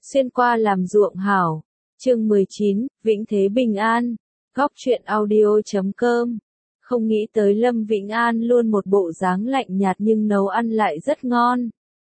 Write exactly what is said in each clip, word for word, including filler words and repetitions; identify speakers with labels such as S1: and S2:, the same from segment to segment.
S1: xuyên qua làm ruộng hảo. Chương mười chín, Vĩnh Thế Bình An. Góc truyện audio chấm com. Không nghĩ tới Lâm Vĩnh An luôn một bộ dáng lạnh nhạt nhưng nấu ăn lại rất ngon.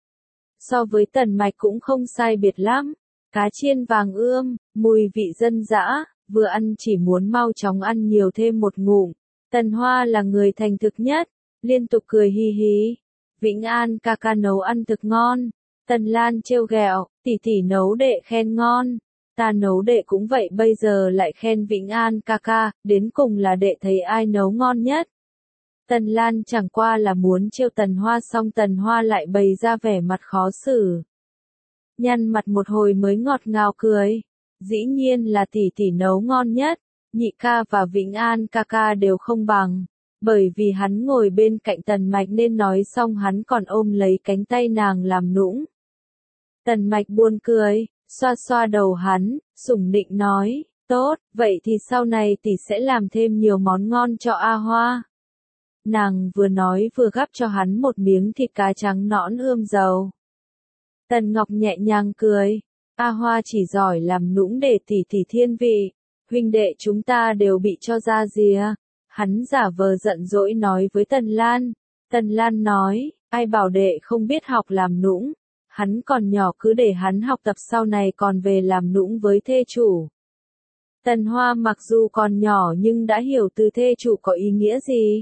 S1: So với Tần Mạch cũng không sai biệt lắm. Cá chiên vàng ươm, mùi vị dân dã, vừa ăn chỉ muốn mau chóng ăn nhiều thêm một ngụm. Tần Hoa là người thành thực nhất, liên tục cười hi hi. Vĩnh An ca ca nấu ăn thực ngon. Tần Lan trêu ghẹo, tỷ tỷ nấu đệ khen ngon. Ta nấu đệ cũng vậy, bây giờ lại khen Vĩnh An ca ca, đến cùng là đệ thấy ai nấu ngon nhất. Tần Lan chẳng qua là muốn trêu Tần Hoa, xong Tần Hoa lại bày ra vẻ mặt khó xử. Nhăn mặt một hồi mới ngọt ngào cười. Dĩ nhiên là tỷ tỷ nấu ngon nhất, nhị ca và Vĩnh An ca ca đều không bằng. Bởi vì hắn ngồi bên cạnh Tần Mạch nên nói xong hắn còn ôm lấy cánh tay nàng làm nũng. Tần Mạch buồn cười, xoa xoa đầu hắn, sủng nịnh nói, tốt, vậy thì sau này tỷ sẽ làm thêm nhiều món ngon cho A Hoa. Nàng vừa nói vừa gắp cho hắn một miếng thịt cá trắng nõn ươm dầu. Tần Ngọc nhẹ nhàng cười, A Hoa chỉ giỏi làm nũng để tỷ tỷ thiên vị, huynh đệ chúng ta đều bị cho ra rìa. Hắn giả vờ giận dỗi nói với Tần Lan. Tần Lan nói, ai bảo đệ không biết học làm nũng, hắn còn nhỏ cứ để hắn học tập sau này còn về làm nũng với thê chủ. Tần Hoa mặc dù còn nhỏ nhưng đã hiểu từ thê chủ có ý nghĩa gì.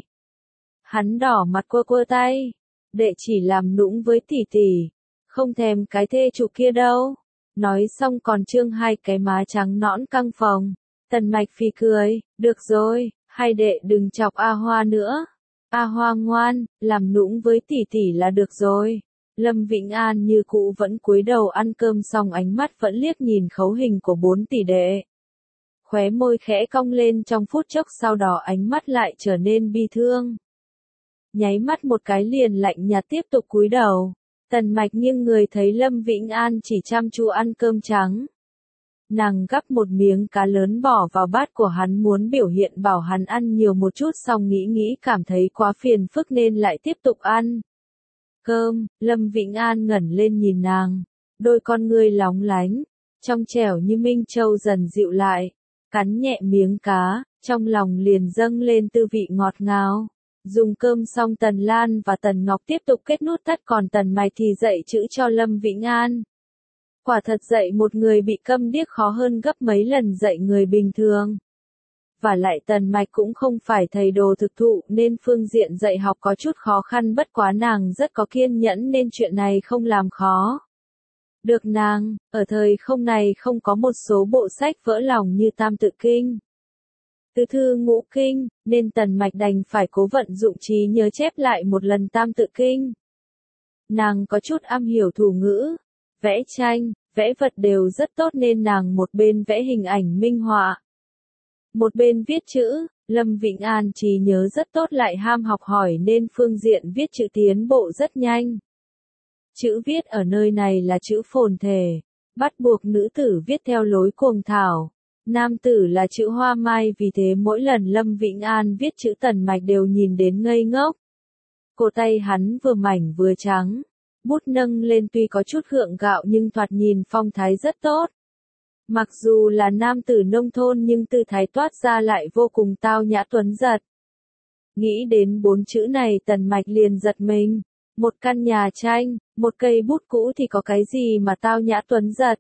S1: Hắn đỏ mặt quơ quơ tay, đệ chỉ làm nũng với tỷ tỷ, không thèm cái thê chủ kia đâu. Nói xong còn trương hai cái má trắng nõn căng phồng. Tần Mạch phì cười, được rồi, hai đệ đừng chọc A Hoa nữa. A Hoa ngoan, làm nũng với tỷ tỷ là được rồi. Lâm Vĩnh An như cũ vẫn cúi đầu ăn cơm xong ánh mắt vẫn liếc nhìn khấu hình của bốn tỷ đệ. Khóe môi khẽ cong lên trong phút chốc, sau đó ánh mắt lại trở nên bi thương. Nháy mắt một cái liền lạnh nhạt tiếp tục cúi đầu. Tần Mạch nghiêng người thấy Lâm Vĩnh An chỉ chăm chú ăn cơm trắng. Nàng gắp một miếng cá lớn bỏ vào bát của hắn, muốn biểu hiện bảo hắn ăn nhiều một chút, xong nghĩ nghĩ cảm thấy quá phiền phức nên lại tiếp tục ăn cơm. Lâm Vĩnh An ngẩng lên nhìn nàng, đôi con ngươi lóng lánh, trong trẻo như minh châu dần dịu lại, cắn nhẹ miếng cá, trong lòng liền dâng lên tư vị ngọt ngào. Dùng cơm xong Tần Lan và Tần Ngọc tiếp tục kết nút thắt, còn Tần Mạch thì dạy chữ cho Lâm Vĩnh An. Quả thật dạy một người bị câm điếc khó hơn gấp mấy lần dạy người bình thường. Và lại Tần Mạch cũng không phải thầy đồ thực thụ nên phương diện dạy học có chút khó khăn, bất quá nàng rất có kiên nhẫn nên chuyện này không làm khó được nàng. Ở thời không này không có một số bộ sách vỡ lòng như Tam Tự Kinh, Tứ Thư Ngũ Kinh, nên Tần Mạch đành phải cố vận dụng trí nhớ chép lại một lần Tam Tự Kinh. Nàng có chút am hiểu thủ ngữ, vẽ tranh, vẽ vật đều rất tốt nên nàng một bên vẽ hình ảnh minh họa, một bên viết chữ. Lâm Vĩnh An trí nhớ rất tốt lại ham học hỏi nên phương diện viết chữ tiến bộ rất nhanh. Chữ viết ở nơi này là chữ phồn thể, bắt buộc nữ tử viết theo lối cuồng thảo, nam tử là chữ hoa mai, vì thế mỗi lần Lâm Vĩnh An viết chữ Tần Mạch đều nhìn đến ngây ngốc. Cổ tay hắn vừa mảnh vừa trắng, bút nâng lên tuy có chút gượng gạo nhưng thoạt nhìn phong thái rất tốt. Mặc dù là nam tử nông thôn nhưng tư thái toát ra lại vô cùng tao nhã tuấn giật. Nghĩ đến bốn chữ này Tần Mạch liền giật mình. Một căn nhà tranh, một cây bút cũ thì có cái gì mà tao nhã tuấn giật.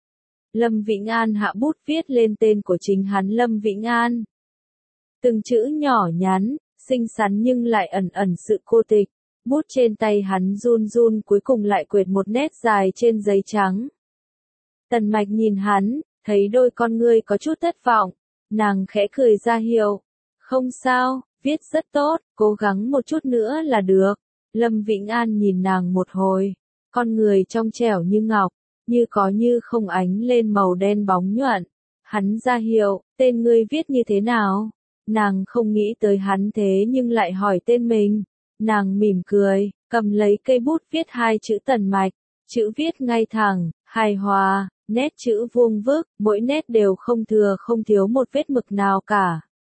S1: Lâm Vĩnh An hạ bút viết lên tên của chính hắn, Lâm Vĩnh An. Từng chữ nhỏ nhắn, xinh xắn nhưng lại ẩn ẩn sự cô tịch. Bút trên tay hắn run run, cuối cùng lại quệt một nét dài trên giấy trắng. Tần Mạch nhìn hắn, thấy đôi con ngươi có chút thất vọng. Nàng khẽ cười ra hiệu. Không sao, viết rất tốt, cố gắng một chút nữa là được. Lâm Vĩnh An nhìn nàng một hồi, con người trong trẻo như ngọc, như có như không ánh lên màu đen bóng nhuận. Hắn ra hiệu, tên ngươi viết như thế nào? Nàng không nghĩ tới hắn thế nhưng lại hỏi tên mình. Nàng mỉm cười, cầm lấy cây bút viết hai chữ Tần Mạch, chữ viết ngay thẳng, hài hòa, nét chữ vuông vức, mỗi nét đều không thừa không thiếu một vết mực nào cả.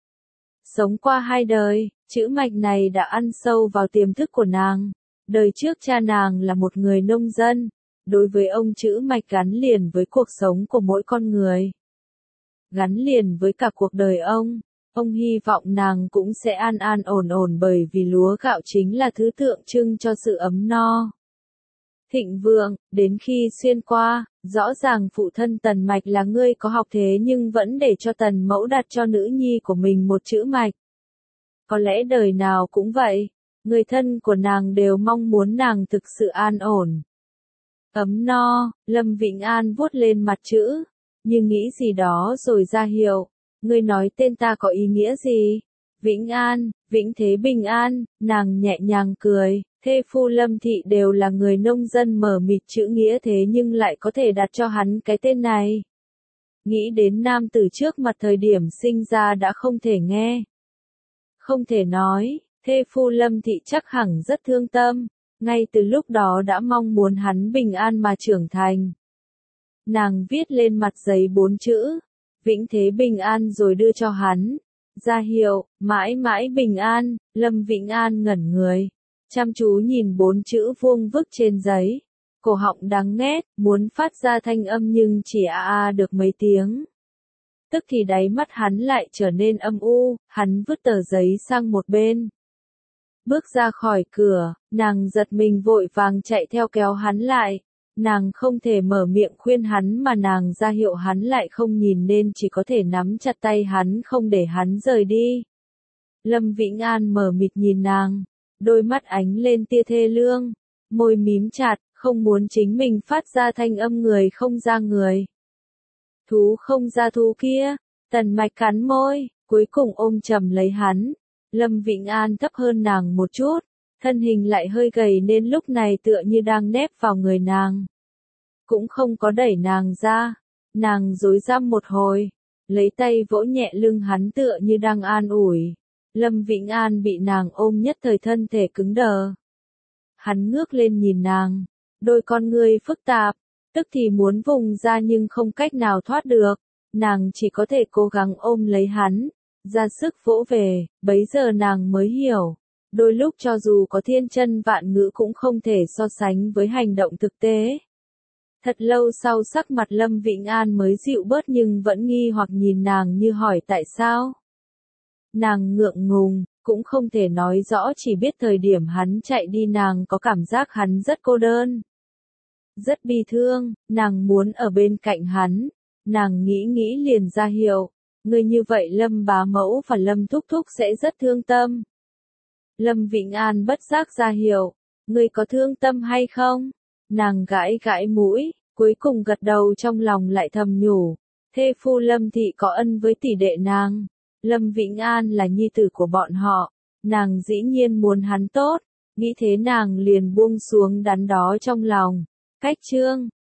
S1: Sống qua hai đời, chữ Mạch này đã ăn sâu vào tiềm thức của nàng. Đời trước cha nàng là một người nông dân, đối với ông chữ mạch gắn liền với cuộc sống của mỗi con người. Gắn liền với cả cuộc đời ông. Ông hy vọng nàng cũng sẽ an an ổn ổn bởi vì lúa gạo chính là thứ tượng trưng cho sự ấm no. Thịnh vượng, đến khi xuyên qua, rõ ràng phụ thân Tần Mạch là người có học thế nhưng vẫn để cho Tần Mẫu đặt cho nữ nhi của mình một chữ Mạch. Có lẽ đời nào cũng vậy, người thân của nàng đều mong muốn nàng thực sự an ổn. Ấm no, Lâm Vĩnh An vuốt lên mặt chữ, như nghĩ gì đó rồi ra hiệu, ngươi nói tên ta có ý nghĩa gì? Vĩnh An, Vĩnh Thế Bình An, nàng nhẹ nhàng cười, thê phu Lâm Thị đều là người nông dân mờ mịt chữ nghĩa thế nhưng lại có thể đặt cho hắn cái tên này. Nghĩ đến nam tử trước mặt thời điểm sinh ra đã không thể nghe. Không thể nói, thê phu Lâm Thị chắc hẳn rất thương tâm, ngay từ lúc đó đã mong muốn hắn bình an mà trưởng thành. Nàng viết lên mặt giấy bốn chữ, Vĩnh Thế Bình An rồi đưa cho hắn, ra hiệu, mãi mãi bình an. Lâm Vĩnh An ngẩn người, chăm chú nhìn bốn chữ vuông vức trên giấy, cổ họng đắng nghét, muốn phát ra thanh âm nhưng chỉ a a được mấy tiếng. Tức thì đáy mắt hắn lại trở nên âm u, hắn vứt tờ giấy sang một bên. Bước ra khỏi cửa, nàng giật mình vội vàng chạy theo kéo hắn lại. Nàng không thể mở miệng khuyên hắn mà nàng ra hiệu hắn lại không nhìn nên chỉ có thể nắm chặt tay hắn không để hắn rời đi. Lâm Vĩnh An mờ mịt nhìn nàng, đôi mắt ánh lên tia thê lương, môi mím chặt, không muốn chính mình phát ra thanh âm người không ra người. Thú không ra thú kia, Tần Mạch cắn môi, cuối cùng ôm chầm lấy hắn. Lâm Vĩnh An thấp hơn nàng một chút, thân hình lại hơi gầy nên lúc này tựa như đang nép vào người nàng. Cũng không có đẩy nàng ra, nàng rối rắm một hồi, lấy tay vỗ nhẹ lưng hắn tựa như đang an ủi. Lâm Vĩnh An bị nàng ôm nhất thời thân thể cứng đờ. Hắn ngước lên nhìn nàng, đôi con ngươi phức tạp, tức thì muốn vùng ra nhưng không cách nào thoát được, nàng chỉ có thể cố gắng ôm lấy hắn, ra sức vỗ về, bấy giờ nàng mới hiểu. Đôi lúc cho dù có thiên chân vạn ngữ cũng không thể so sánh với hành động thực tế. Thật lâu sau sắc mặt Lâm Vĩnh An mới dịu bớt nhưng vẫn nghi hoặc nhìn nàng như hỏi tại sao. Nàng ngượng ngùng, cũng không thể nói rõ chỉ biết thời điểm hắn chạy đi nàng có cảm giác hắn rất cô đơn. Rất bi thương, nàng muốn ở bên cạnh hắn, nàng nghĩ nghĩ liền ra hiệu, người như vậy Lâm bá mẫu và Lâm thúc thúc sẽ rất thương tâm. Lâm Vĩnh An bất giác ra hiệu, người có thương tâm hay không? Nàng gãi gãi mũi, cuối cùng gật đầu trong lòng lại thầm nhủ, thê phu Lâm Thị có ân với tỷ đệ nàng, Lâm Vĩnh An là nhi tử của bọn họ, nàng dĩ nhiên muốn hắn tốt, nghĩ thế nàng liền buông xuống đắn đó trong lòng. Cách chương